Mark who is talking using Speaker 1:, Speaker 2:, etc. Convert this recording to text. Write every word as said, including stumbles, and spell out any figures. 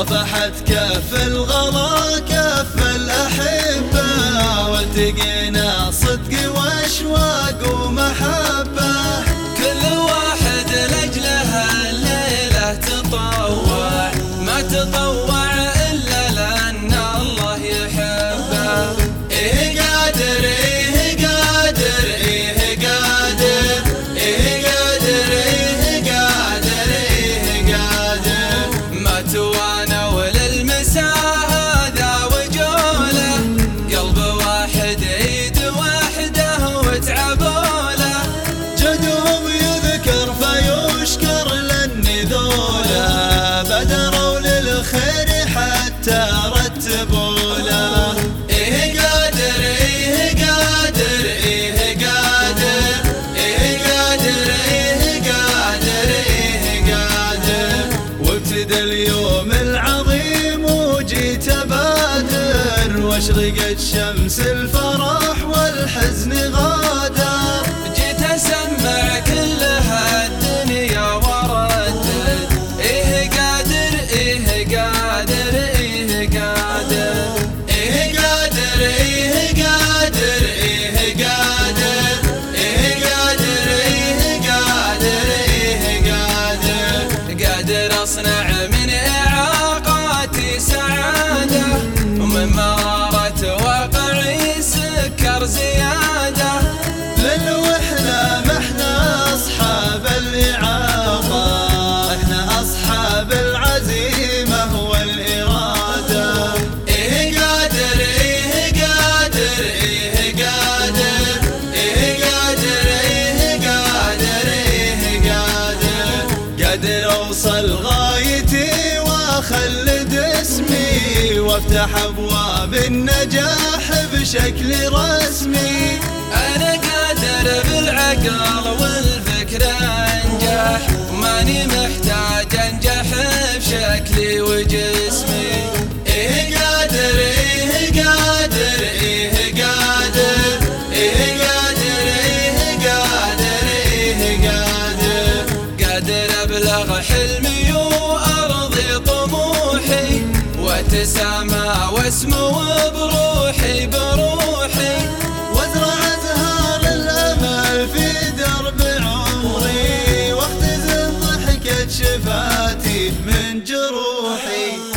Speaker 1: صفحت كف الغلا كف الأحبة، والتقينا صدق واشواق ومحبة.
Speaker 2: كل واحد لأجله الليلة تطوع، ما تطوع إلا لأن الله يحبه.
Speaker 1: إيه قادر إيه قادر إيه قادر إيه قادر إيه قادر إيه قادر.
Speaker 2: ما توانا وللمساء هذا وجوله، قلب واحد ايد واحدة وتعبوله.
Speaker 1: جدهم يذكر فيشكر للنذوله، بدروا للخير حتى رتبوا له. إيه قادر إيه قادر إيه قادر إيه قادر إيه قادر إيه قادر. وابتدى اليوم العظيم وجيت بادر، واشرقت شمس الفرح والحزن غادر.
Speaker 2: جيت اسمع كل هالدنيا وردد، ايه قادر ايه قادر ايه قادر.
Speaker 1: إيه قادر إيه قادر إيه قادر إيه قادر إيه قادر إيه قادر.
Speaker 2: قادر اصنع من اعاقاتي سعادة، ومن مرارة واقعي سكر زيادة.
Speaker 1: للوحدة ما احنا أصحاب الإعاقة، احنا أصحاب العزيمة والإرادة. إيه قادر إيه قادر إيه قادر إيه قادر إيه قادر إيه قادر. قادر أوصل غايتي وأخلد اسمي، وافتح أبواب النجاح بشكل رسمي.
Speaker 2: أنا قادر بالعقل والفكر أنجح، وماني محتاج أنجح بشكلي وجسمي.
Speaker 1: إيه قادر إيه قادر إيه قادر إيه قادر إيه قادر إيه قادر.
Speaker 2: قادر أبلغ حلمي وأرضي طموحي، واتسامى واسمو بروحي بروحي.
Speaker 1: وازرع أزهار الأمل في درب عمري، واختزل ضحكة شفاتي من جروحي.